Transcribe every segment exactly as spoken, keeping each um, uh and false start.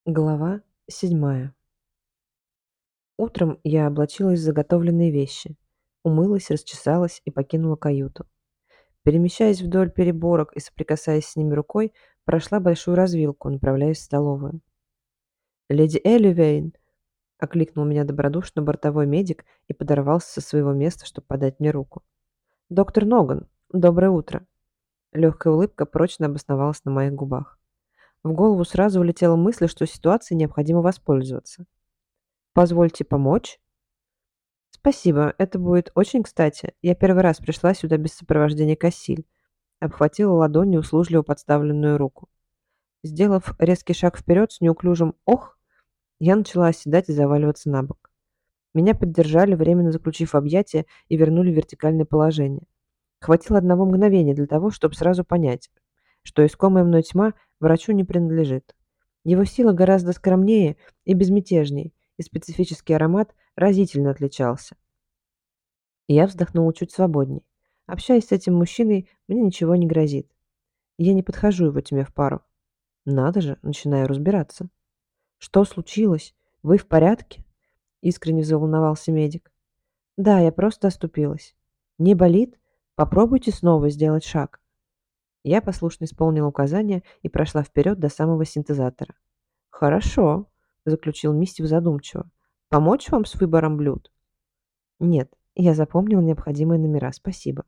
Глава седьмая. Утром я облачилась в заготовленные вещи, умылась, расчесалась и покинула каюту. Перемещаясь вдоль переборок и соприкасаясь с ними рукой, прошла большую развилку, направляясь в столовую. «Леди Элливейн!» — окликнул меня добродушно бортовой медик и подорвался со своего места, чтобы подать мне руку. «Доктор Ноган, доброе утро!» Легкая улыбка прочно обосновалась на моих губах. В голову сразу улетела мысль, что ситуацией необходимо воспользоваться. «Позвольте помочь?» «Спасибо, это будет очень кстати. Я первый раз пришла сюда без сопровождения Кассиль». Обхватила ладонью услужливо подставленную руку. Сделав резкий шаг вперед с неуклюжим «ох», я начала оседать и заваливаться на бок. Меня поддержали, временно заключив в объятия и вернули в вертикальное положение. Хватило одного мгновения для того, чтобы сразу понять, что искомая мной тьма врачу не принадлежит. Его сила гораздо скромнее и безмятежнее, и специфический аромат разительно отличался. Я вздохнула чуть свободней. Общаясь с этим мужчиной, мне ничего не грозит. Я не подхожу его тьме в пару. Надо же, начинаю разбираться. Что случилось? Вы в порядке? Искренне заволновался медик. Да, я просто оступилась. Не болит? Попробуйте снова сделать шаг. Я послушно исполнила указания и прошла вперед до самого синтезатора. Хорошо, заключил Мистев задумчиво. Помочь вам с выбором блюд? Нет, я запомнил необходимые номера, спасибо.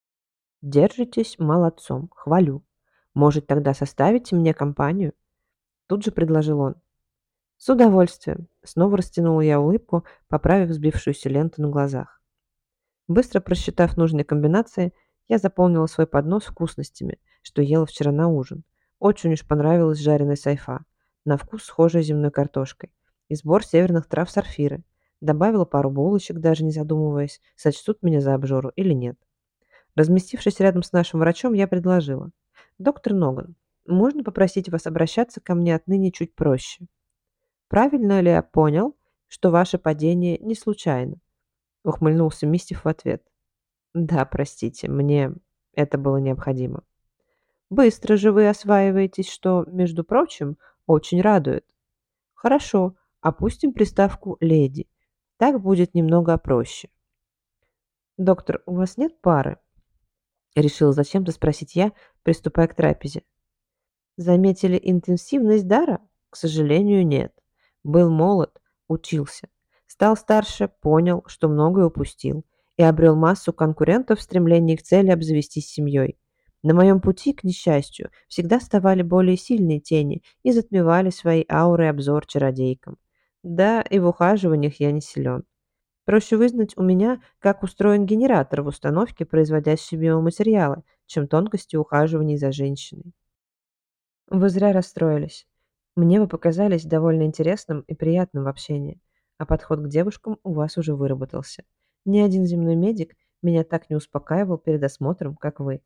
Держитесь молодцом, хвалю. Может, тогда составите мне компанию? Тут же предложил он. С удовольствием. Снова растянула я улыбку, поправив сбившуюся ленту на глазах. Быстро просчитав нужные комбинации, я заполнила свой поднос вкусностями, что ела вчера на ужин. Очень уж понравилась жареная сайфа, на вкус схожая с земной картошкой, и сбор северных трав сарфиры. Добавила пару булочек, даже не задумываясь, сочтут меня за обжору или нет. Разместившись рядом с нашим врачом, я предложила. «Доктор Ноган, можно попросить вас обращаться ко мне отныне чуть проще? Правильно ли я понял, что ваше падение не случайно?» Ухмыльнулся Мистев в ответ. «Да, простите, мне это было необходимо». «Быстро же вы осваиваетесь, что, между прочим, очень радует. Хорошо, опустим приставку «леди». Так будет немного проще. Доктор, у вас нет пары?» Решила зачем-то спросить я, приступая к трапезе. Заметили интенсивность дара? К сожалению, нет. Был молод, учился. Стал старше, понял, что многое упустил, и обрел массу конкурентов в стремлении к цели обзавестись семьей. На моем пути, к несчастью, всегда вставали более сильные тени и затмевали своей аурой обзор чародейкам. Да, и в ухаживаниях я не силен. Проще вызнать у меня, как устроен генератор в установке, производящей биоматериалы, чем тонкости ухаживаний за женщиной. Вы зря расстроились. Мне вы показались довольно интересным и приятным в общении, а подход к девушкам у вас уже выработался. Ни один земной медик меня так не успокаивал перед осмотром, как вы.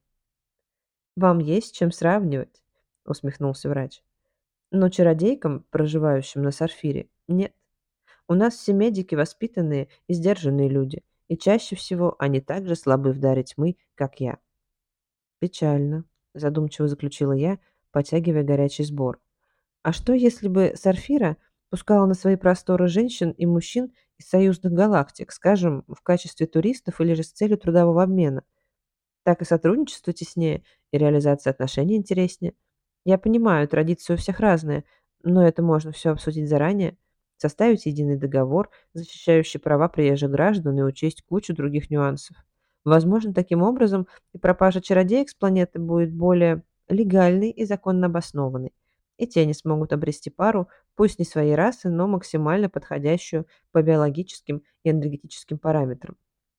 Вам есть с чем сравнивать, усмехнулся врач. Но чародейкам, проживающим на Сарфире, нет. У нас все медики воспитанные и сдержанные люди, и чаще всего они так же слабы в даре тьмы, как я. Печально, задумчиво заключила я, потягивая горячий сбор. А что, если бы Сарфира пускала на свои просторы женщин и мужчин из союзных галактик, скажем, в качестве туристов или же с целью трудового обмена? Так и сотрудничество теснее, и реализация отношений интереснее. Я понимаю, традиции у всех разные, но это можно все обсудить заранее, составить единый договор, защищающий права приезжих граждан и учесть кучу других нюансов. Возможно, таким образом и пропажа чародеек с планеты будет более легальной и законно обоснованной. И те не смогут обрести пару, пусть не своей расы, но максимально подходящую по биологическим и энергетическим параметрам.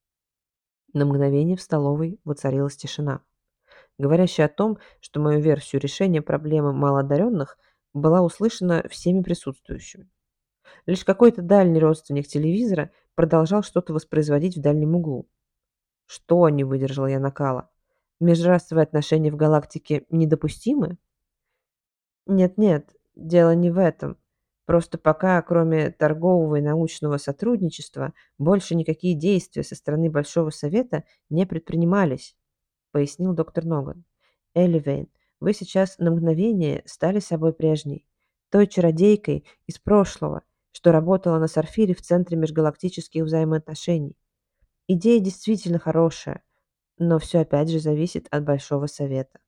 На мгновение в столовой воцарилась тишина, говорящая о том, что мою версию решения проблемы малоодаренных была услышана всеми присутствующими. Лишь какой-то дальний родственник телевизора продолжал что-то воспроизводить в дальнем углу. Что не выдержала я накала? Межрасовые отношения в галактике недопустимы? Нет-нет, дело не в этом. Просто пока, кроме торгового и научного сотрудничества, больше никакие действия со стороны Большого Совета не предпринимались, пояснил доктор Ноган. Элливейн, вы сейчас на мгновение стали собой прежней. той чародейкой из прошлого, что работала на Сарфире в Центре межгалактических взаимоотношений. Идея действительно хорошая, но все опять же зависит от Большого Совета.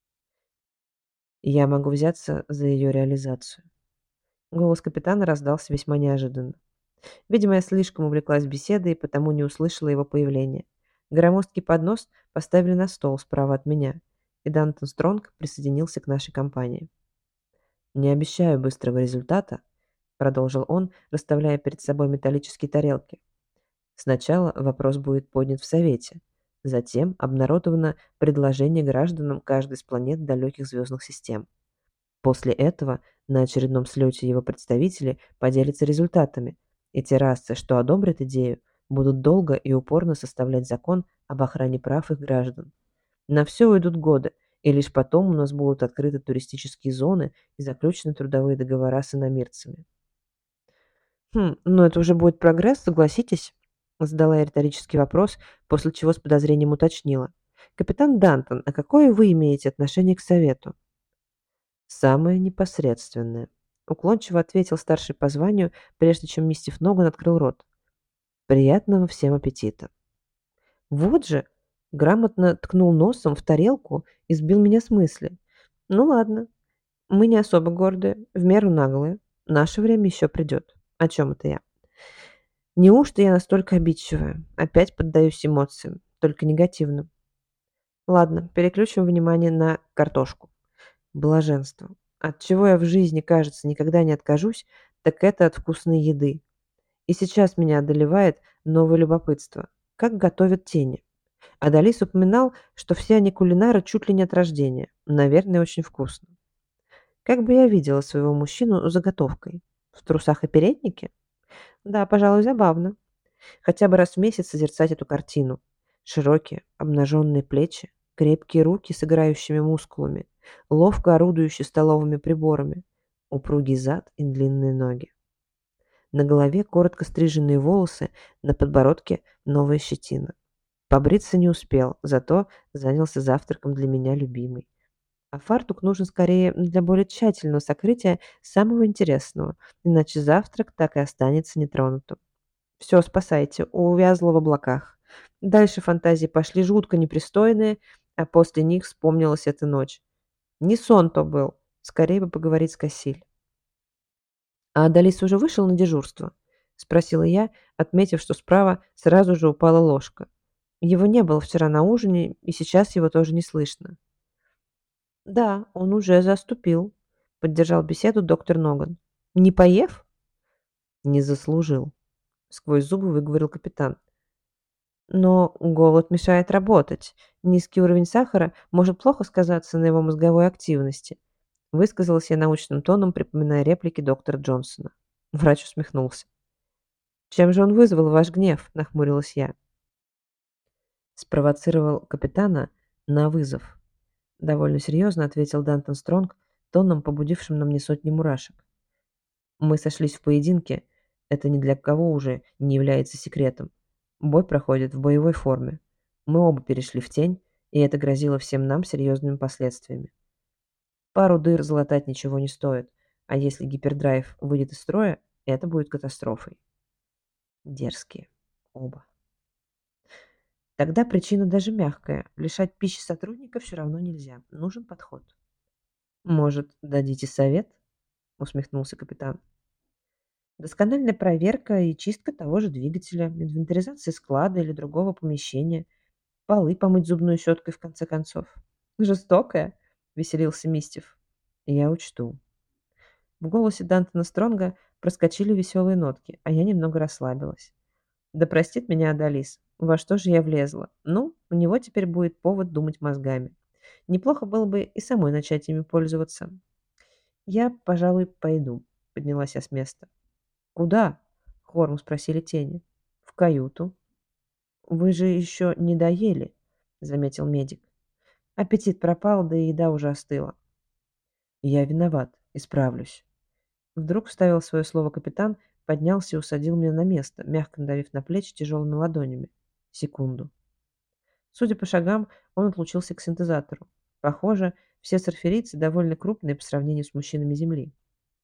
Я могу взяться за ее реализацию. Голос капитана раздался весьма неожиданно. Видимо, я слишком увлеклась беседой и потому не услышала его появления. Громоздкий поднос поставили на стол справа от меня, и Дантон Стронг присоединился к нашей компании. «Не обещаю быстрого результата», — продолжил он, расставляя перед собой металлические тарелки. «Сначала вопрос будет поднят в Совете, затем обнародовано предложение гражданам каждой из планет далеких звездных систем. После этого на очередном слете его представители поделятся результатами, и те расы, что одобрят идею, будут долго и упорно составлять закон об охране прав их граждан. На все уйдут годы, и лишь потом у нас будут открыты туристические зоны и заключены трудовые договора с иномирцами». «Хм, но это уже будет прогресс, согласитесь?» Задала я риторический вопрос, после чего с подозрением уточнила. «Капитан Дантон, а какое вы имеете отношение к Совету?» «Самое непосредственное», — уклончиво ответил старший по званию, прежде чем мистер Ноган открыл рот. «Приятного всем аппетита». Вот же, грамотно ткнул носом в тарелку и сбил меня с мысли. Ну ладно, мы не особо гордые, в меру наглые. Наше время еще придет. О чем это я? Неужто я настолько обидчивая? Опять поддаюсь эмоциям, только негативным. Ладно, переключим внимание на картошку. Блаженство. От чего я в жизни, кажется, никогда не откажусь, так это от вкусной еды. И сейчас меня одолевает новое любопытство. Как готовят тени? Адалис упоминал, что все они кулинары чуть ли не от рождения. Наверное, очень вкусно. Как бы я видела своего мужчину с заготовкой? В трусах и переднике? Да, пожалуй, забавно. Хотя бы раз в месяц созерцать эту картину. Широкие, обнаженные плечи, крепкие руки с играющими мускулами, ловко орудующие столовыми приборами, упругий зад и длинные ноги. На голове коротко стриженные волосы, на подбородке новая щетина. Побриться не успел, зато занялся завтраком для меня любимый. А фартук нужен скорее для более тщательного сокрытия самого интересного, иначе завтрак так и останется нетронутым. Все, спасайте, увязла в облаках. Дальше фантазии пошли жутко непристойные, а после них вспомнилась эта ночь. Не сон то был, скорее бы поговорить с Кассиль. «А Адалис уже вышел на дежурство?» — спросила я, отметив, что справа сразу же упала ложка. Его не было вчера на ужине, и сейчас его тоже не слышно. «Да, он уже заступил», — поддержал беседу доктор Ноган. «Не поев?» «Не заслужил», — сквозь зубы выговорил капитан. «Но голод мешает работать. Низкий уровень сахара может плохо сказаться на его мозговой активности», — высказалась я научным тоном, припоминая реплики доктора Джонсона. Врач усмехнулся. «Чем же он вызвал ваш гнев?» — нахмурилась я. «Спровоцировал капитана на вызов», — довольно серьезно ответил Дантон Стронг, тоном, побудившим на мне сотни мурашек. «Мы сошлись в поединке. Это ни для кого уже не является секретом. Бой проходит в боевой форме. Мы оба перешли в тень, и это грозило всем нам серьезными последствиями. Пару дыр залатать ничего не стоит, а если гипердрайв выйдет из строя, это будет катастрофой. Дерзкие. Оба. Тогда причина даже мягкая. Лишать пищи сотрудников все равно нельзя. Нужен подход. «Может, дадите совет?» — усмехнулся капитан. «Доскональная проверка и чистка того же двигателя, инвентаризация склада или другого помещения, полы помыть зубной щеткой в конце концов». «Жестокая?» — веселился Мистев. «Я учту». В голосе Дантона Стронга проскочили веселые нотки, а я немного расслабилась. Да простит меня Адалис, во что же я влезла? Ну, у него теперь будет повод думать мозгами. Неплохо было бы и самой начать ими пользоваться. «Я, пожалуй, пойду», — поднялась я с места. «Куда?» — хором спросили тени. «В каюту». «Вы же еще не доели», — заметил медик. «Аппетит пропал, да и еда уже остыла». «Я виноват, исправлюсь». Вдруг вставил свое слово капитан, поднялся и усадил меня на место, мягко надавив на плечи тяжелыми ладонями. Секунду. Судя по шагам, он отлучился к синтезатору. Похоже, все сарферийцы довольно крупные по сравнению с мужчинами Земли.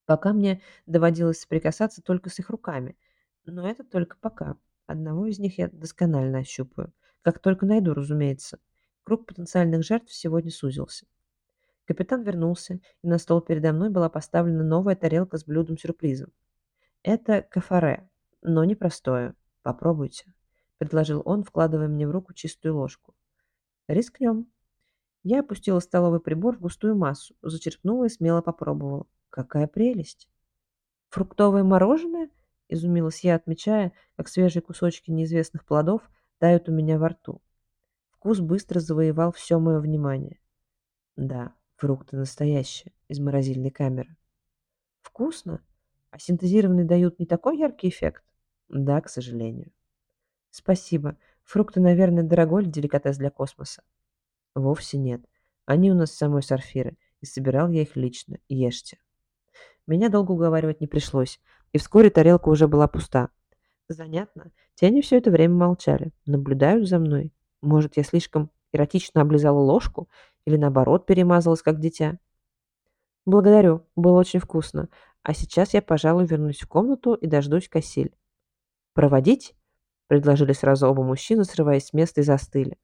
Пока мне доводилось соприкасаться только с их руками. Но это только пока. Одного из них я досконально ощупаю. Как только найду, разумеется. Круг потенциальных жертв сегодня сузился. Капитан вернулся, и на стол передо мной была поставлена новая тарелка с блюдом-сюрпризом. Это кафаре, но не простое. Попробуйте, предложил он, вкладывая мне в руку чистую ложку. Рискнем. Я опустила столовый прибор в густую массу, зачерпнула и смело попробовала. Какая прелесть! Фруктовое мороженое? Изумилась я, отмечая, как свежие кусочки неизвестных плодов тают у меня во рту. Вкус быстро завоевал все мое внимание. Да, фрукты настоящие, из морозильной камеры. Вкусно? А синтезированные дают не такой яркий эффект? Да, к сожалению. Спасибо. Фрукты, наверное, дорогой деликатес для космоса. Вовсе нет. Они у нас с самой Сарфиры, и собирал я их лично. Ешьте. Меня долго уговаривать не пришлось, и вскоре тарелка уже была пуста. Занятно. Тени все это время молчали, наблюдают за мной. Может, я слишком эротично облизала ложку или, наоборот, перемазалась, как дитя? Благодарю, было очень вкусно. А сейчас я, пожалуй, вернусь в комнату и дождусь Кассиль. Проводить? Предложили сразу оба мужчины, срываясь с места и застыли.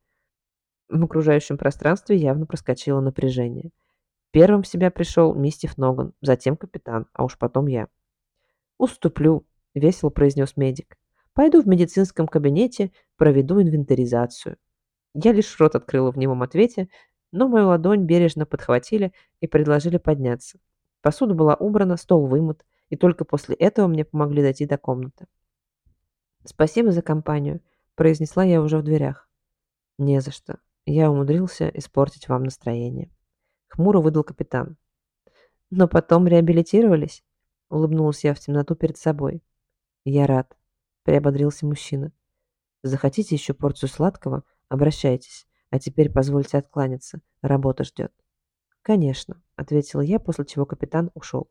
В окружающем пространстве явно проскочило напряжение. Первым в себя пришел мистер Ноган, затем капитан, а уж потом я. «Уступлю», — весело произнес медик. «Пойду в медицинском кабинете, проведу инвентаризацию». Я лишь рот открыла в немом ответе, но мою ладонь бережно подхватили и предложили подняться. Посуда была убрана, стол вымыт, и только после этого мне помогли дойти до комнаты. «Спасибо за компанию», — произнесла я уже в дверях. «Не за что. Я умудрился испортить вам настроение». Хмуро выдал капитан. «Но потом реабилитировались?» — улыбнулась я в темноту перед собой. «Я рад», — приободрился мужчина. «Захотите еще порцию сладкого? Обращайтесь. А теперь позвольте откланяться. Работа ждет». «Конечно», — ответила я, после чего капитан ушел.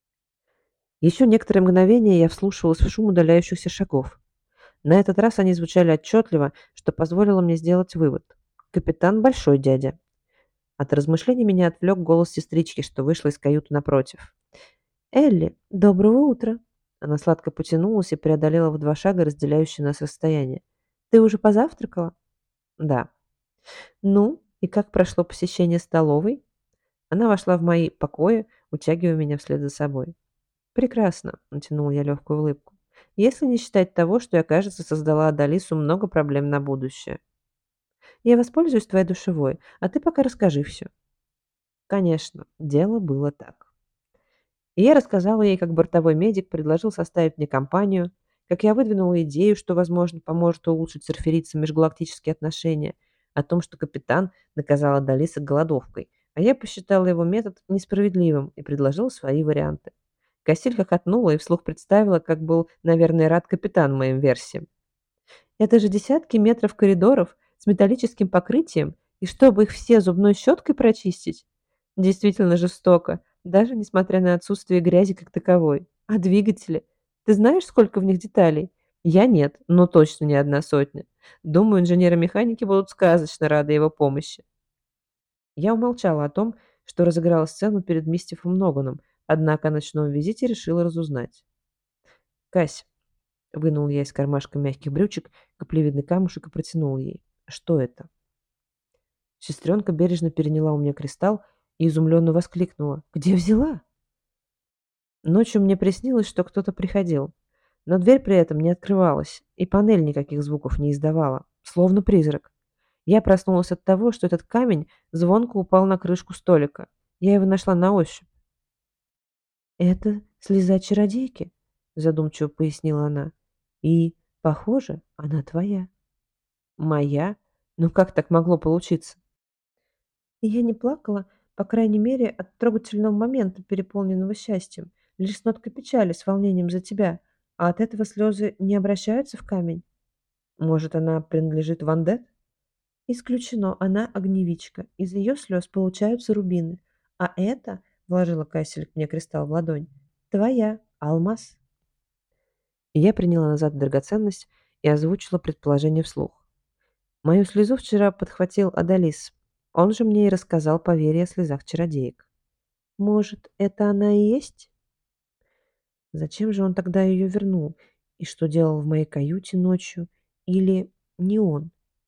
Еще некоторое мгновение я вслушивалась в шум удаляющихся шагов. На этот раз они звучали отчетливо, что позволило мне сделать вывод. «Капитан большой дядя». От размышлений меня отвлек голос сестрички, что вышла из каюты напротив. «Элли, доброго утра!» Она сладко потянулась и преодолела в два шага разделяющее нас расстояние. «Ты уже позавтракала?» «Да». «Ну, и как прошло посещение столовой?» Она вошла в мои покои, утягивая меня вслед за собой. «Прекрасно», — натянула я легкую улыбку. «Если не считать того, что я, кажется, создала Адалису много проблем на будущее. Я воспользуюсь твоей душевой, а ты пока расскажи все». Конечно, дело было так. И я рассказала ей, как бортовой медик предложил составить мне компанию, как я выдвинула идею, что, возможно, поможет улучшить с серферицам межгалактические отношения, о том, что капитан наказал Адалиса голодовкой, а я посчитала его метод несправедливым и предложила свои варианты. Кассиль хохотнула и вслух представила, как был, наверное, рад капитан моим версиям. Это же десятки метров коридоров с металлическим покрытием, и чтобы их все зубной щеткой прочистить? Действительно жестоко, даже несмотря на отсутствие грязи как таковой. А двигатели? Ты знаешь, сколько в них деталей? Я нет, но точно не одна сотня. Думаю, инженеры-механики будут сказочно рады его помощи. Я умолчала о том, что разыграла сцену перед мистером Ноганом, однако о ночном визите решила разузнать. «Кась», — вынул я из кармашка мягких брючек каплевидный камушек и протянул ей. «Что это?» Сестренка бережно переняла у меня кристалл и изумленно воскликнула. «Где взяла?» Ночью мне приснилось, что кто-то приходил, но дверь при этом не открывалась, и панель никаких звуков не издавала, словно призрак. Я проснулась от того, что этот камень звонко упал на крышку столика. Я его нашла на ощупь. «Это слеза чародейки», — задумчиво пояснила она. «И, похоже, она твоя». «Моя? Ну как так могло получиться?» И я не плакала, по крайней мере, от трогательного момента, переполненного счастьем, лишь с ноткой печали, с волнением за тебя, а от этого слезы не обращаются в камень. Может, она принадлежит Вандет? Исключено, она огневичка. Из ее слез получаются рубины. А это, вложила Кассель мне кристалл в ладонь, твоя, алмаз. И я приняла назад драгоценность и озвучила предположение вслух. Мою слезу вчера подхватил Адалис. Он же мне и рассказал поверье о слезах чародеек. Может, это она и есть? Зачем же он тогда ее вернул? И что делал в моей каюте ночью? Или не он?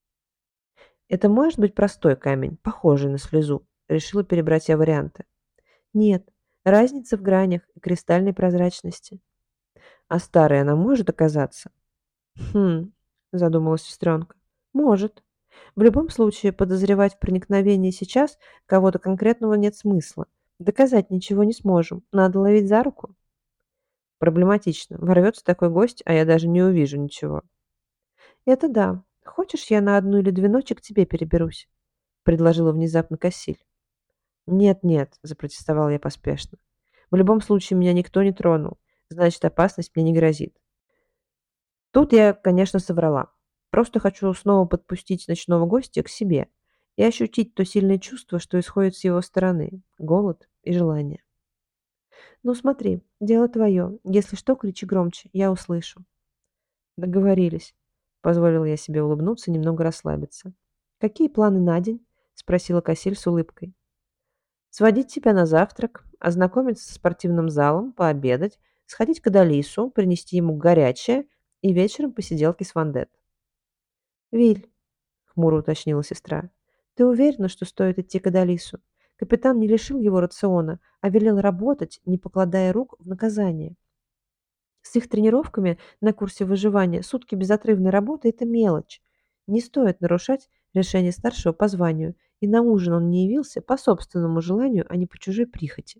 Это может быть простой камень, похожий на слезу. Решила перебрать я варианты. Нет, разница в гранях и кристальной прозрачности. А старой она может оказаться? Хм, задумалась сестренка. Может. В любом случае, подозревать в проникновении сейчас кого-то конкретного нет смысла. Доказать ничего не сможем. Надо ловить за руку. Проблематично. Ворвется такой гость, а я даже не увижу ничего. Это да. Хочешь, я на одну или две ночи к тебе переберусь? Предложила внезапно Кассиль. Нет-нет, запротестовал я поспешно. В любом случае, меня никто не тронул. Значит, опасность мне не грозит. Тут я, конечно, соврала. Просто хочу снова подпустить ночного гостя к себе и ощутить то сильное чувство, что исходит с его стороны. Голод и желание. Ну смотри, дело твое. Если что, кричи громче, я услышу. Договорились. Позволила я себе улыбнуться и немного расслабиться. Какие планы на день? Спросила Кассиль с улыбкой. Сводить тебя на завтрак, ознакомиться с спортивным залом, пообедать, сходить к Адалису, принести ему горячее и вечером посиделки с Вандет. «Виль», — хмуро уточнила сестра, — «ты уверена, что стоит идти к Адалису? Капитан не лишил его рациона, а велел работать, не покладая рук в наказание. С их тренировками на курсе выживания сутки безотрывной работы — это мелочь. Не стоит нарушать решение старшего по званию, и на ужин он не явился по собственному желанию, а не по чужой прихоти.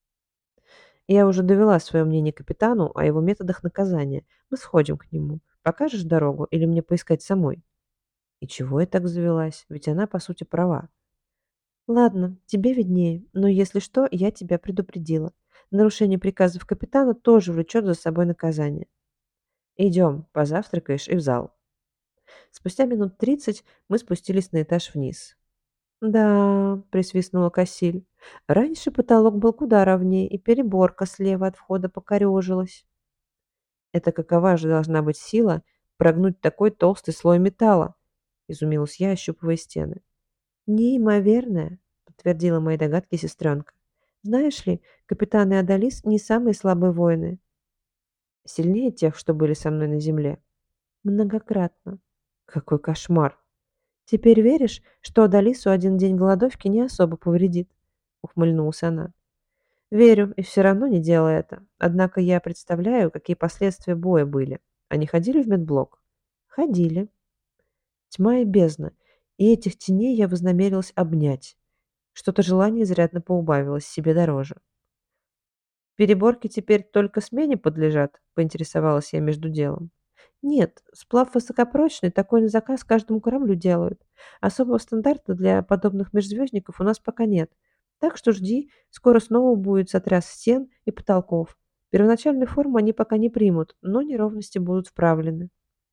Я уже довела свое мнение капитану о его методах наказания. Мы сходим к нему. Покажешь дорогу или мне поискать самой?» И чего я так завелась? Ведь она, по сути, права. Ладно, тебе виднее, но если что, я тебя предупредила. Нарушение приказов капитана тоже влечет за собой наказание. Идем, позавтракаешь и в зал. Спустя минут тридцать мы спустились на этаж вниз. Да, присвистнула Кассиль. Раньше потолок был куда ровнее, и переборка слева от входа покорежилась. Это какова же должна быть сила прогнуть такой толстый слой металла? Изумилась я, ощупывая стены. «Неимоверная», — подтвердила мои догадки сестренка. «Знаешь ли, капитан и Адалис не самые слабые воины. Сильнее тех, что были со мной на земле. Многократно. Какой кошмар! Теперь веришь, что Адалису один день голодовки не особо повредит?» — ухмыльнулась она. «Верю, и все равно не делай это. Однако я представляю, какие последствия боя были. Они ходили в медблок?» «Ходили. Тьма и бездна. И этих теней я вознамерилась обнять. Что-то желание изрядно поубавилось, себе дороже. «Переборки теперь только смене подлежат?» — поинтересовалась я между делом. «Нет, сплав высокопрочный, такой на заказ каждому кораблю делают. Особого стандарта для подобных межзвездников у нас пока нет. Так что жди, скоро снова будет сотряс стен и потолков. Первоначальную форму они пока не примут, но неровности будут вправлены».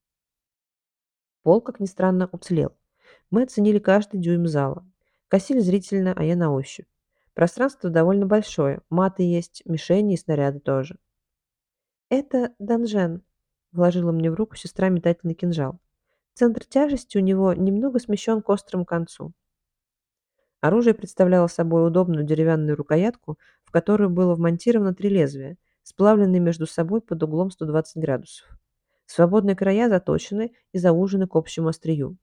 Пол, как ни странно, уцелел. Мы оценили каждый дюйм зала. Косили зрительно, а я на ощупь. Пространство довольно большое. Маты есть, мишени и снаряды тоже. «Это Данжен», — вложила мне в руку сестра метательный кинжал. Центр тяжести у него немного смещен к острому концу. Оружие представляло собой удобную деревянную рукоятку, в которую было вмонтировано три лезвия, сплавленные между собой под углом сто двадцать градусов. Свободные края заточены и заужены к общему острию.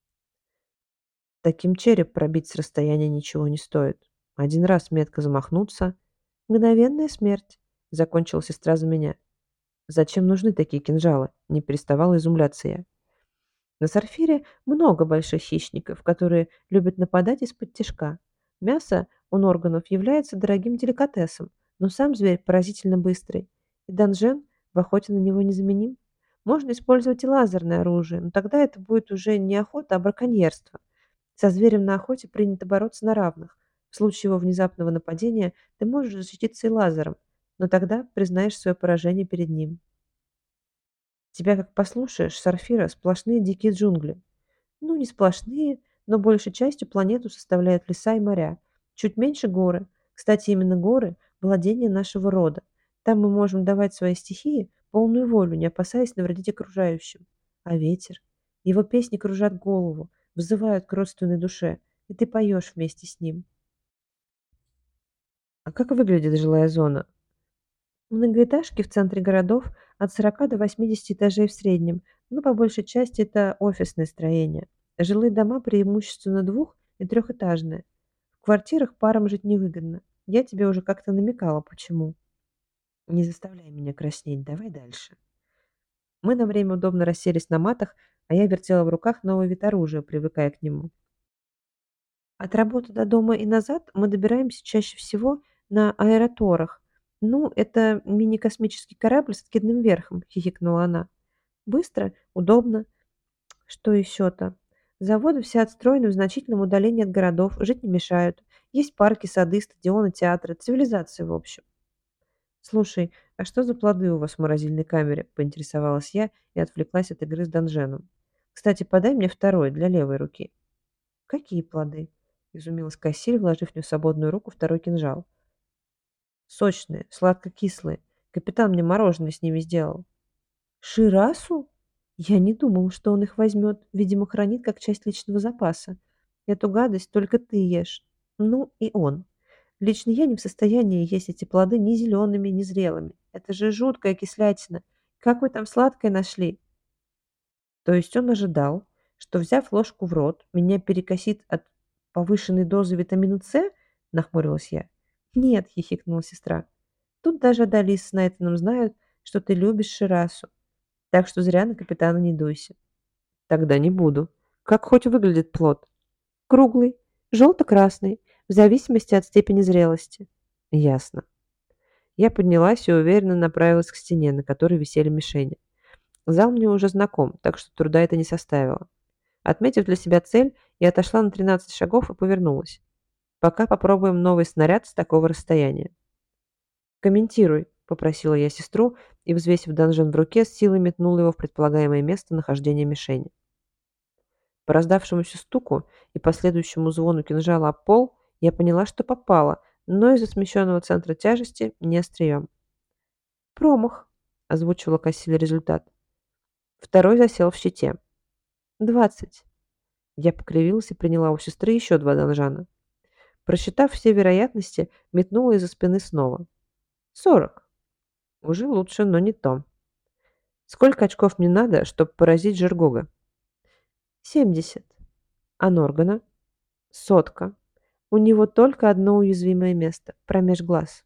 Таким череп пробить с расстояния ничего не стоит. Один раз метко замахнуться — мгновенная смерть, — закончила сестра за меня. Зачем нужны такие кинжалы? Не переставала изумляться я. На Сарфире много больших хищников, которые любят нападать из-под тишка. Мясо у норганов является дорогим деликатесом, но сам зверь поразительно быстрый. И Данжен в охоте на него незаменим. Можно использовать и лазерное оружие, но тогда это будет уже не охота, а браконьерство. Со зверем на охоте принято бороться на равных. В случае его внезапного нападения ты можешь защититься и лазером, но тогда признаешь свое поражение перед ним. Тебя, как послушаешь, Сарфира, сплошные дикие джунгли. Ну, не сплошные, но большей частью планету составляют леса и моря. Чуть меньше горы. Кстати, именно горы — владение нашего рода. Там мы можем давать своей стихии полную волю, не опасаясь навредить окружающим. А ветер? Его песни кружат голову, взывают к родственной душе, и ты поешь вместе с ним. А как выглядит жилая зона? Многоэтажки в центре городов от сорока до восьмидесяти этажей в среднем, но по большей части это офисные строения. Жилые дома преимущественно двух- и трехэтажные. В квартирах парам жить невыгодно. Я тебе уже как-то намекала, почему. Не заставляй меня краснеть, давай дальше. Мы на время удобно расселись на матах, а я вертела в руках новый вид оружия, привыкая к нему. От работы до дома и назад мы добираемся чаще всего на аэроторах. Ну, это мини-космический корабль с откидным верхом, хихикнула она. Быстро, удобно. Что еще-то? Заводы все отстроены в значительном удалении от городов, жить не мешают. Есть парки, сады, стадионы, театры, цивилизация в общем. Слушай, а что за плоды у вас в морозильной камере? Поинтересовалась я и отвлеклась от игры с Данженом. Кстати, подай мне второй для левой руки. Какие плоды? Изумилась Кассиль, вложив в нее свободную руку второй кинжал. Сочные, сладко-кислые. Капитан мне мороженое с ними сделал. Ширасу? Я не думал, что он их возьмет. Видимо, хранит как часть личного запаса. Эту гадость только ты ешь. Ну и он. Лично я не в состоянии есть эти плоды ни зелеными, ни зрелыми. Это же жуткая кислятина. Как вы там сладкое нашли? То есть он ожидал, что, взяв ложку в рот, меня перекосит от повышенной дозы витамина С? Нахмурилась я. Нет, хихикнула сестра. Тут даже Адалис с Найтаном знают, что ты любишь Ширасу. Так что зря на капитана не дуйся. Тогда не буду. Как хоть выглядит плод? Круглый, желто-красный, в зависимости от степени зрелости. Ясно. Я поднялась и уверенно направилась к стене, на которой висели мишени. Зал мне уже знаком, так что труда это не составило. Отметив для себя цель, я отошла на тринадцать шагов и повернулась. Пока попробуем новый снаряд с такого расстояния. «Комментируй», — попросила я сестру и, взвесив донжон в руке, с силой метнула его в предполагаемое место нахождения мишени. По раздавшемуся стуку и последующему звону кинжала об пол я поняла, что попала, но из-за смещенного центра тяжести не острием. «Промах», — озвучивала Кассиль результат. Второй засел в щите. «Двадцать». Я покривилась и приняла у сестры еще два донжана. Просчитав все вероятности, метнула из-за спины снова. «Сорок». Уже лучше, но не то. Сколько очков мне надо, чтобы поразить Жергога? Семьдесят. А Норгана? Сотка. У него только одно уязвимое место – промеж глаз.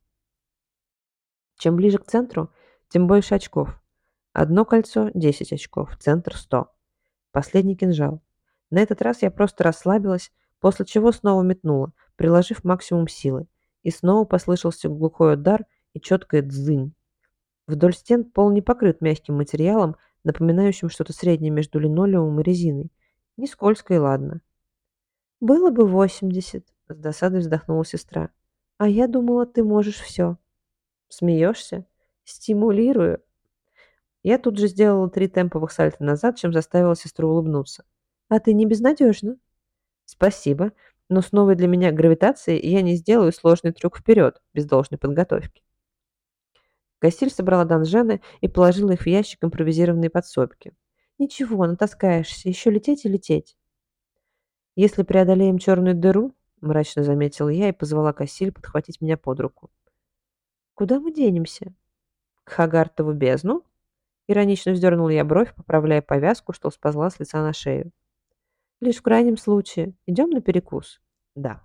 Чем ближе к центру, тем больше очков. Одно кольцо – десять очков, центр – сто. Последний кинжал. На этот раз я просто расслабилась, после чего снова метнула, приложив максимум силы. И снова послышался глухой удар и четкое дзынь. Вдоль стен пол не покрыт мягким материалом, напоминающим что-то среднее между линолеумом и резиной. Не скользко и ладно. «Было бы восемьдесят», — с досадой вздохнула сестра. «А я думала, ты можешь все». «Смеешься?» «Стимулирую». Я тут же сделала три темповых сальта назад, чем заставила сестру улыбнуться. «А ты не безнадежна?» «Спасибо, но с новой для меня гравитацией я не сделаю сложный трюк вперед, без должной подготовки». Кассиль собрала донжены и положила их в ящик импровизированной подсобки. «Ничего, натаскаешься, еще лететь и лететь». «Если преодолеем черную дыру», — мрачно заметила я и позвала Кассиль подхватить меня под руку. «Куда мы денемся?» «К Хагартову бездну?» Иронично вздернула я бровь, поправляя повязку, что сползла с лица на шею. «Лишь в крайнем случае. Идем на перекус?» «Да».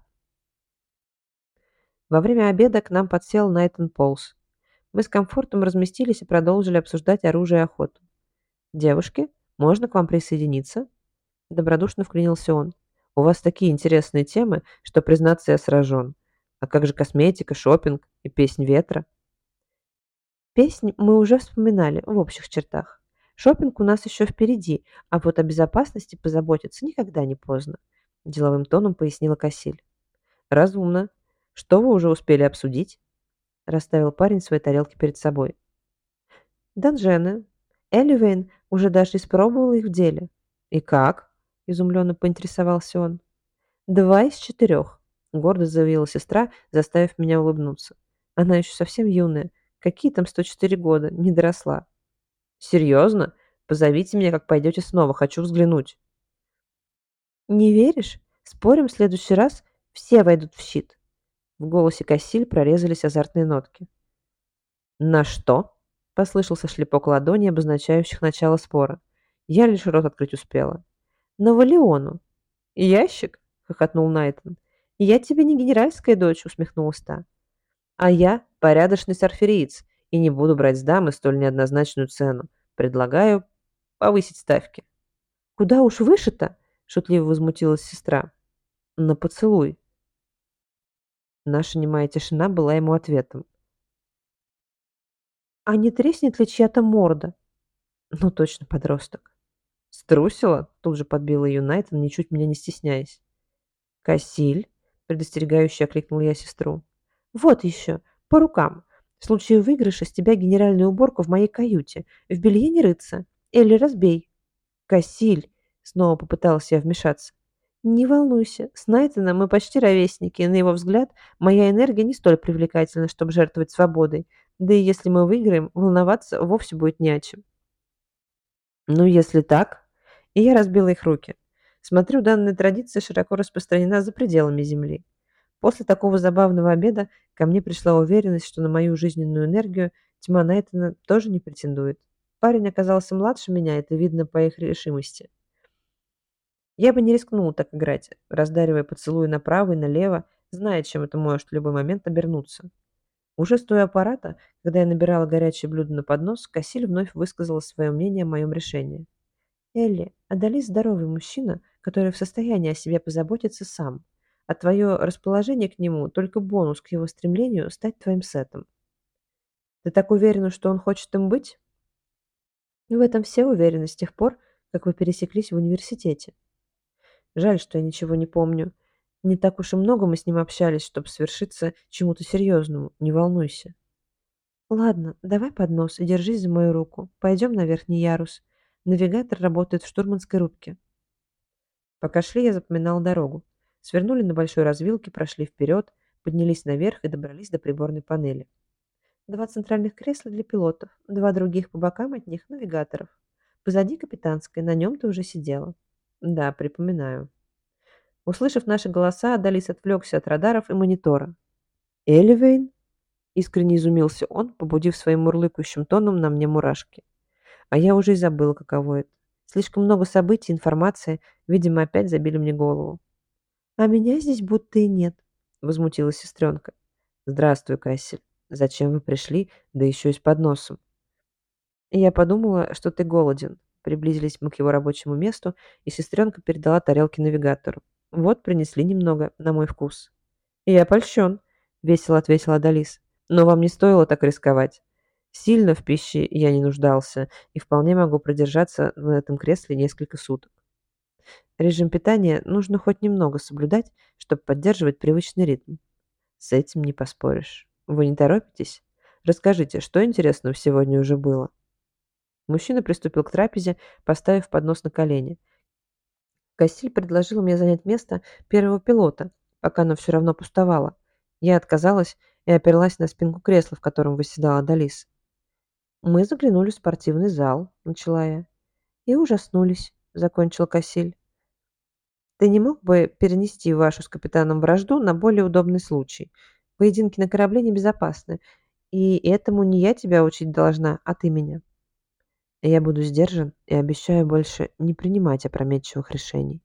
Во время обеда к нам подсел Найтон Полз. Мы с комфортом разместились и продолжили обсуждать оружие и охоту. «Девушки, можно к вам присоединиться?» Добродушно вклинился он. «У вас такие интересные темы, что, признаться, я сражен. А как же косметика, шопинг и песнь ветра?» Песнь мы уже вспоминали в общих чертах. Шопинг у нас еще впереди, а вот о безопасности позаботиться никогда не поздно, деловым тоном пояснила Кассиль. Разумно. Что вы уже успели обсудить? Расставил парень свои тарелки перед собой. Данжены. Эливейн уже даже испробовала их в деле. И как? Изумленно поинтересовался он. Два из четырех, гордо заявила сестра, заставив меня улыбнуться. Она еще совсем юная. Какие там сто четыре года? Не доросла. Серьезно? Позовите меня, как пойдете снова. Хочу взглянуть. Не веришь? Спорим, в следующий раз все войдут в щит. В голосе Кассиль прорезались азартные нотки. «На что?» – послышался шлепок ладони, обозначающих начало спора. Я лишь рот открыть успела. «На Валиону». «Ящик?» – хохотнул Найтон. «Я тебе не генеральская дочь», – усмехнулась та. «А я порядочный сарфериец и не буду брать с дамы столь неоднозначную цену. Предлагаю повысить ставки». «Куда уж выше-то?» – шутливо возмутилась сестра. «На поцелуй». Наша немая тишина была ему ответом. «А не треснет ли чья-то морда?» «Ну точно подросток». «Струсила?» – тут же подбила ее Найтон, ничуть меня не стесняясь. «Кассиль?» – предостерегающе окликнул я сестру. «Вот еще, по рукам. В случае выигрыша с тебя генеральную уборку в моей каюте. В белье не рыться. Или разбей». «Кассиль!» – снова попыталась я вмешаться. «Не волнуйся, с Найтоном мы почти ровесники, и на его взгляд, моя энергия не столь привлекательна, чтобы жертвовать свободой. Да и если мы выиграем, волноваться вовсе будет не о чем». «Ну, если так...» И я разбила их руки. Смотрю, данная традиция широко распространена за пределами Земли. После такого забавного обеда ко мне пришла уверенность, что на мою жизненную энергию тьма Найтона тоже не претендует. Парень оказался младше меня, это видно по их решимости. Я бы не рискнула так играть, раздаривая поцелуи направо и налево, зная, чем это может в любой момент обернуться. Уже стоя у аппарата, когда я набирала горячее блюдо на поднос, Кассиль вновь высказала свое мнение о моем решении. «Элли, Адалис здоровый мужчина, который в состоянии о себе позаботиться сам, а твое расположение к нему – только бонус к его стремлению стать твоим сетом. Ты так уверена, что он хочет им быть?» В этом все уверены с тех пор, как вы пересеклись в университете. Жаль, что я ничего не помню. Не так уж и много мы с ним общались, чтобы свершиться чему-то серьезному. Не волнуйся. Ладно, давай поднос и держись за мою руку. Пойдем на верхний ярус. Навигатор работает в штурманской рубке. Пока шли, я запоминал дорогу. Свернули на большой развилке, прошли вперед, поднялись наверх и добрались до приборной панели. Два центральных кресла для пилотов, два других по бокам от них навигаторов. Позади капитанская, на нем ты уже сидела. Да, припоминаю. Услышав наши голоса, Адалис отвлекся от радаров и монитора. «Эливейн?» – искренне изумился он, побудив своим мурлыкающим тоном на мне мурашки. А я уже и забыла, каково это. Слишком много событий, информации, видимо, опять забили мне голову. «А меня здесь будто и нет», – возмутилась сестренка. «Здравствуй, Кассель. Зачем вы пришли, да еще и с подносом?» «Я подумала, что ты голоден». Приблизились мы к его рабочему месту, и сестренка передала тарелки навигатору. «Вот, принесли немного, на мой вкус». «Я польщен», — весело ответила Адалис. «Но вам не стоило так рисковать. Сильно в пище я не нуждался и вполне могу продержаться в этом кресле несколько суток. Режим питания нужно хоть немного соблюдать, чтобы поддерживать привычный ритм. С этим не поспоришь. Вы не торопитесь? Расскажите, что интересного сегодня уже было?» Мужчина приступил к трапезе, поставив поднос на колени. Кассиль предложил мне занять место первого пилота, пока оно все равно пустовало. Я отказалась и оперлась на спинку кресла, в котором восседала Далис. «Мы заглянули в спортивный зал», — начала я. «И ужаснулись», — закончил Кассиль. «Ты не мог бы перенести вашу с капитаном вражду на более удобный случай? Поединки на корабле небезопасны, и этому не я тебя учить должна, а ты меня». Я буду сдержан и обещаю больше не принимать опрометчивых решений.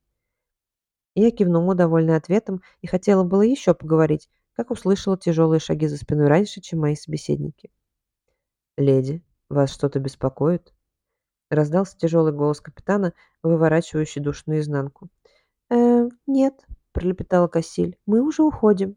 Я кивнула, довольная ответом, и хотела было еще поговорить, как услышала тяжелые шаги за спиной раньше, чем мои собеседники. «Леди, вас что-то беспокоит?» Раздался тяжелый голос капитана, выворачивающий душу наизнанку. «Э, нет», — пролепетала Кассиль, — «мы уже уходим».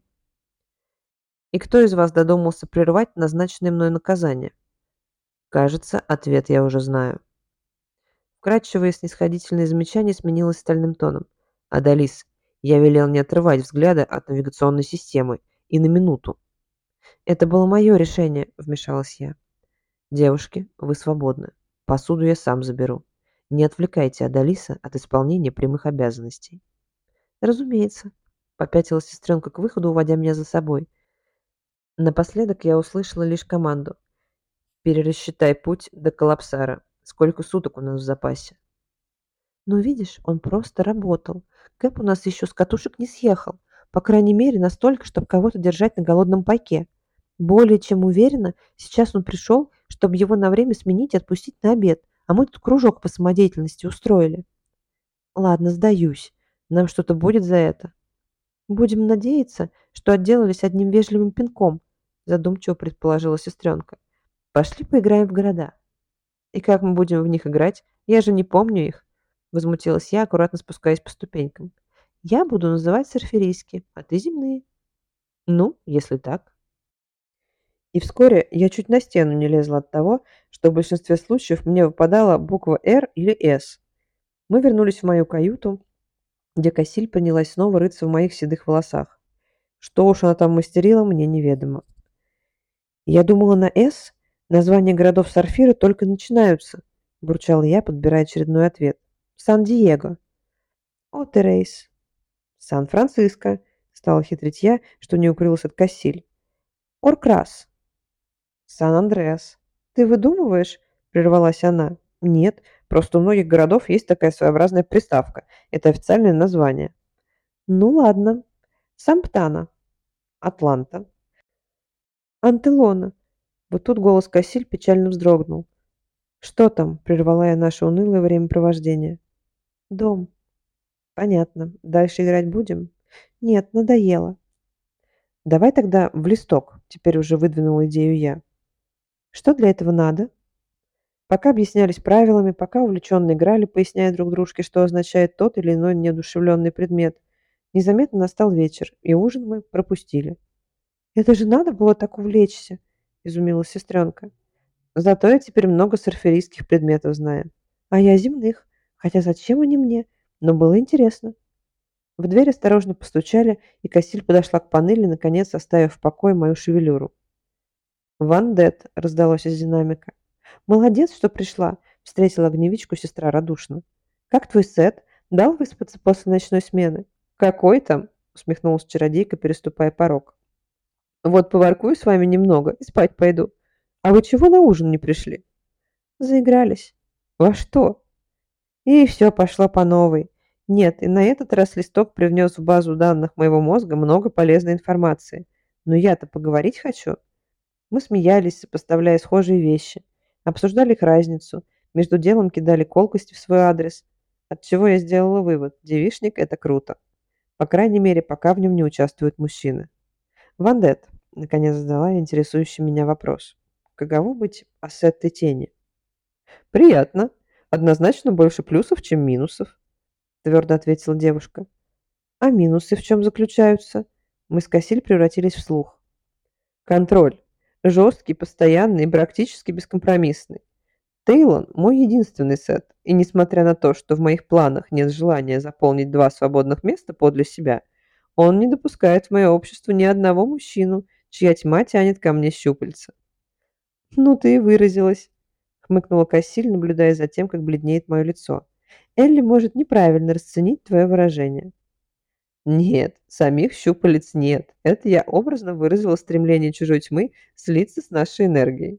«И кто из вас додумался прервать назначенное мной наказание?» «Кажется, ответ я уже знаю». Вкрадчивое снисходительное замечание сменилось стальным тоном. «Адалис, я велел не отрывать взгляда от навигационной системы. И на минуту». «Это было мое решение», — вмешалась я. «Девушки, вы свободны. Посуду я сам заберу. Не отвлекайте Адалиса от исполнения прямых обязанностей». «Разумеется», — попятилась сестренка к выходу, уводя меня за собой. Напоследок я услышала лишь команду. «Перерасчитай путь до Коллапсара. Сколько суток у нас в запасе?» «Ну, видишь, он просто работал. Кэп у нас еще с катушек не съехал. По крайней мере, настолько, чтобы кого-то держать на голодном пайке». Более чем уверена, сейчас он пришел, чтобы его на время сменить и отпустить на обед, а мы тут кружок по самодеятельности устроили. Ладно, сдаюсь. Нам что-то будет за это. Будем надеяться, что отделались одним вежливым пинком, задумчиво предположила сестренка. Пошли поиграем в города. И как мы будем в них играть? Я же не помню их, возмутилась я, аккуратно спускаясь по ступенькам. Я буду называть серферийские, а ты земные. Ну, если так. И вскоре я чуть на стену не лезла от того, что в большинстве случаев мне выпадала буква «Р» или «С». Мы вернулись в мою каюту, где Кассиль принялась снова рыться в моих седых волосах. Что уж она там мастерила, мне неведомо. «Я думала, на «С» названия городов Сарфира только начинаются», – бурчала я, подбирая очередной ответ. «Сан-Диего». «О, Терейс». «Сан-Франциско», – стала хитрить я, что не укрылась от Кассиль. «Оркрас». «Сан-Андреас». «Ты выдумываешь?» – прервалась она. «Нет, просто у многих городов есть такая своеобразная приставка. Это официальное название». «Ну ладно. Самптана». «Атланта». «Антелона». Вот тут голос Кассиль печально вздрогнул. «Что там?» – прервала я наше унылое времяпровождение. «Дом». «Понятно. Дальше играть будем?» «Нет, надоело». «Давай тогда в листок», – теперь уже выдвинула идею я. «Что для этого надо?» Пока объяснялись правилами, пока увлеченно играли, поясняя друг дружке, что означает тот или иной неодушевленный предмет, незаметно настал вечер, и ужин мы пропустили. «Это же надо было так увлечься!» – изумилась сестренка. «Зато я теперь много сарферийских предметов знаю. А я земных. Хотя зачем они мне? Но было интересно». В дверь осторожно постучали, и Кассиль подошла к панели, наконец оставив в покое мою шевелюру. «Вандет!» – раздалось из динамика. «Молодец, что пришла!» – встретила огневичку сестра радушно. «Как твой сет? Дал выспаться после ночной смены?» «Какой там?» – усмехнулась чародейка, переступая порог. «Вот поваркую с вами немного и спать пойду. А вы чего на ужин не пришли?» «Заигрались». «Во что?» И все пошло по новой. Нет, и на этот раз листок привнес в базу данных моего мозга много полезной информации. Но я-то поговорить хочу. Мы смеялись, сопоставляя схожие вещи, обсуждали их разницу, между делом кидали колкости в свой адрес, от чего я сделала вывод – девичник – это круто. По крайней мере, пока в нем не участвуют мужчины. «Вандет», – наконец задала я интересующий меня вопрос. «Каково быть ассетой тени?» «Приятно. Однозначно больше плюсов, чем минусов», – твердо ответила девушка. «А минусы в чем заключаются?» Мы с Кассиль превратились в слух. «Контроль. Жесткий, постоянный и практически бескомпромиссный. Тейлон – мой единственный сет, и несмотря на то, что в моих планах нет желания заполнить два свободных места подле себя, он не допускает в мое общество ни одного мужчину, чья тьма тянет ко мне щупальца». «Ну ты и выразилась», – хмыкнула Кассиль, наблюдая за тем, как бледнеет мое лицо. «Элли может неправильно расценить твое выражение». «Нет, самих щупалец нет. Это я образно выразила стремление чужой тьмы слиться с нашей энергией».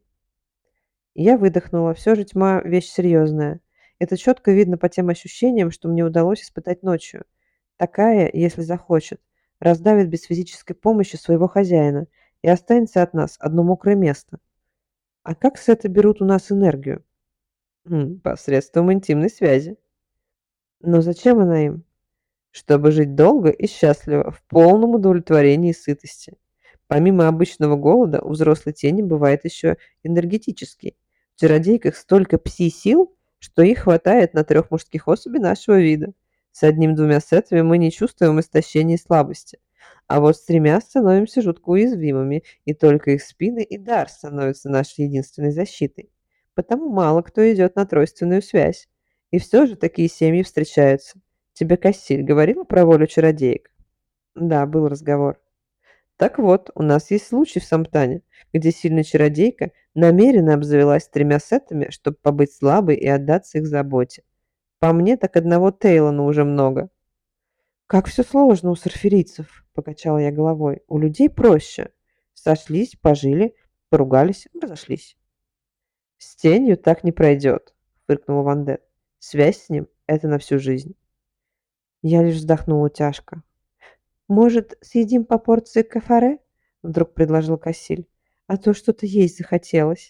Я выдохнула. Все же тьма – вещь серьезная. Это четко видно по тем ощущениям, что мне удалось испытать ночью. Такая, если захочет, раздавит без физической помощи своего хозяина, и останется от нас одно мокрое место. А как с этого берут у нас энергию? М, посредством интимной связи. Но зачем она им? Чтобы жить долго и счастливо, в полном удовлетворении и сытости. Помимо обычного голода, у взрослой тени бывает еще энергетический. В чародейках столько пси-сил, что их хватает на трех мужских особей нашего вида. С одним-двумя сетами мы не чувствуем истощения и слабости. А вот с тремя становимся жутко уязвимыми, и только их спины и дар становятся нашей единственной защитой. Потому мало кто идет на тройственную связь. И все же такие семьи встречаются. Тебе Кассиль говорила про волю чародеек? Да, был разговор. Так вот, у нас есть случай в Самптане, где сильная чародейка намеренно обзавелась тремя сетами, чтобы побыть слабой и отдаться их заботе. По мне, так одного Тейлона уже много. «Как все сложно у сарферийцев», – покачала я головой. «У людей проще. Сошлись, пожили, поругались, разошлись». «С тенью так не пройдет», – фыркнула Вандет. «Связь с ним – это на всю жизнь». Я лишь вздохнула тяжко. «Может, съедим по порции кафаре?» – вдруг предложил Кассиль. а то что-то есть захотелось.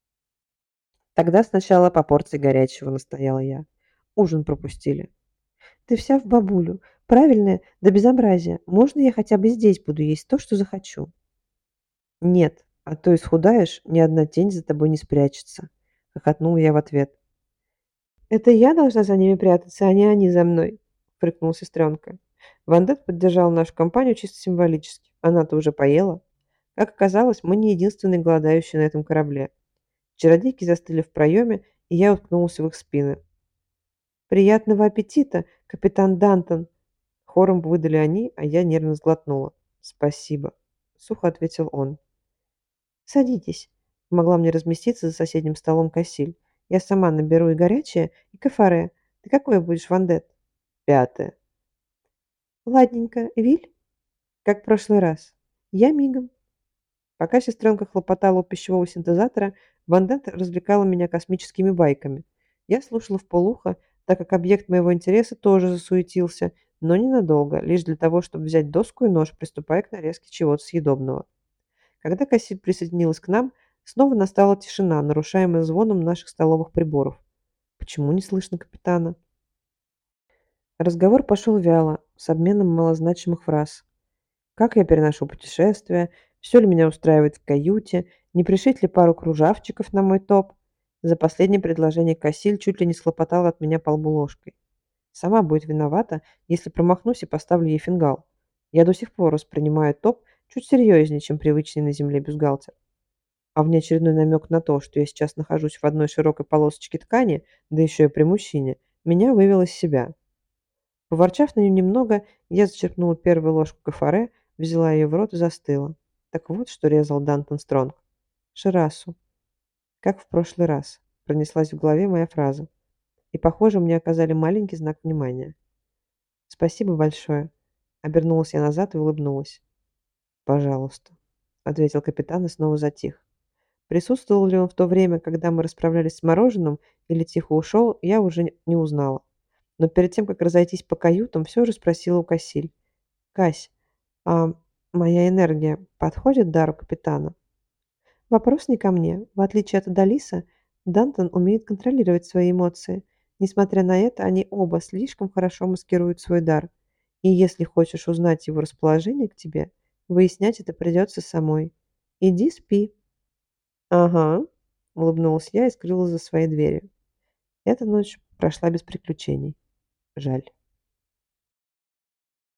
Тогда сначала по порции горячего, настояла я. Ужин пропустили. Ты вся в бабулю. Правильное до безобразия. Можно я хотя бы здесь буду есть то, что захочу? Нет, а то исхудаешь, ни одна тень за тобой не спрячется. Хохотнула я в ответ. Это я должна за ними прятаться, а не они за мной, фыркнула сестренка. Вандет поддержала нашу компанию чисто символически. Она-то уже поела. Как оказалось, мы не единственные голодающие на этом корабле. Чародейки застыли в проеме, и я уткнулся в их спины. «Приятного аппетита, капитан Дантон!» Хором выдали они, а я нервно сглотнула. «Спасибо», — сухо ответил он. «Садитесь», — помогла мне разместиться за соседним столом Кассиль. «Я сама наберу и горячее, и кафаре. Ты какое будешь, Вандет?» «Пятое». «Ладненько. Виль?» «Как в прошлый раз». «Я мигом». Пока сестренка хлопотала у пищевого синтезатора, Вандет развлекала меня космическими байками. Я слушала вполуха, так как объект моего интереса тоже засуетился, но ненадолго, лишь для того, чтобы взять доску и нож, приступая к нарезке чего-то съедобного. Когда Кассиль присоединилась к нам, снова настала тишина, нарушаемая звоном наших столовых приборов. Почему не слышно капитана? Разговор пошел вяло, с обменом малозначимых фраз. Как я переношу путешествия, все ли меня устраивает в каюте, не пришить ли пару кружавчиков на мой топ. За последнее предложение Кассиль чуть ли не схлопотала от меня по лбу ложкой. Сама будет виновата, если промахнусь и поставлю ей фингал. Я до сих пор воспринимаю топ чуть серьезнее, чем привычный на земле бюстгальтер. А внеочередной намек на то, что я сейчас нахожусь в одной широкой полосочке ткани, да еще и при мужчине, меня вывел из себя. Поворчав на нее немного, я зачерпнула первую ложку кафаре, взяла ее в рот и застыла. Так вот, что резал Дантон Стронг. Ширасу. Как в прошлый раз. Пронеслась в голове моя фраза. И, похоже, мне оказали маленький знак внимания. «Спасибо большое». Обернулась я назад и улыбнулась. «Пожалуйста», — ответил капитан и снова затих. Присутствовал ли он в то время, когда мы расправлялись с мороженым, или тихо ушел, я уже не узнала. Но перед тем, как разойтись по каютам, все же спросила у Кассиль. «Кась, а моя энергия подходит дару капитана?» Вопрос не ко мне. В отличие от Адалиса, Дантон умеет контролировать свои эмоции. Несмотря на это, они оба слишком хорошо маскируют свой дар. И если хочешь узнать его расположение к тебе, выяснять это придется самой. Иди спи. Ага, улыбнулась я и скрылась за своей дверью. Эта ночь прошла без приключений. Жаль.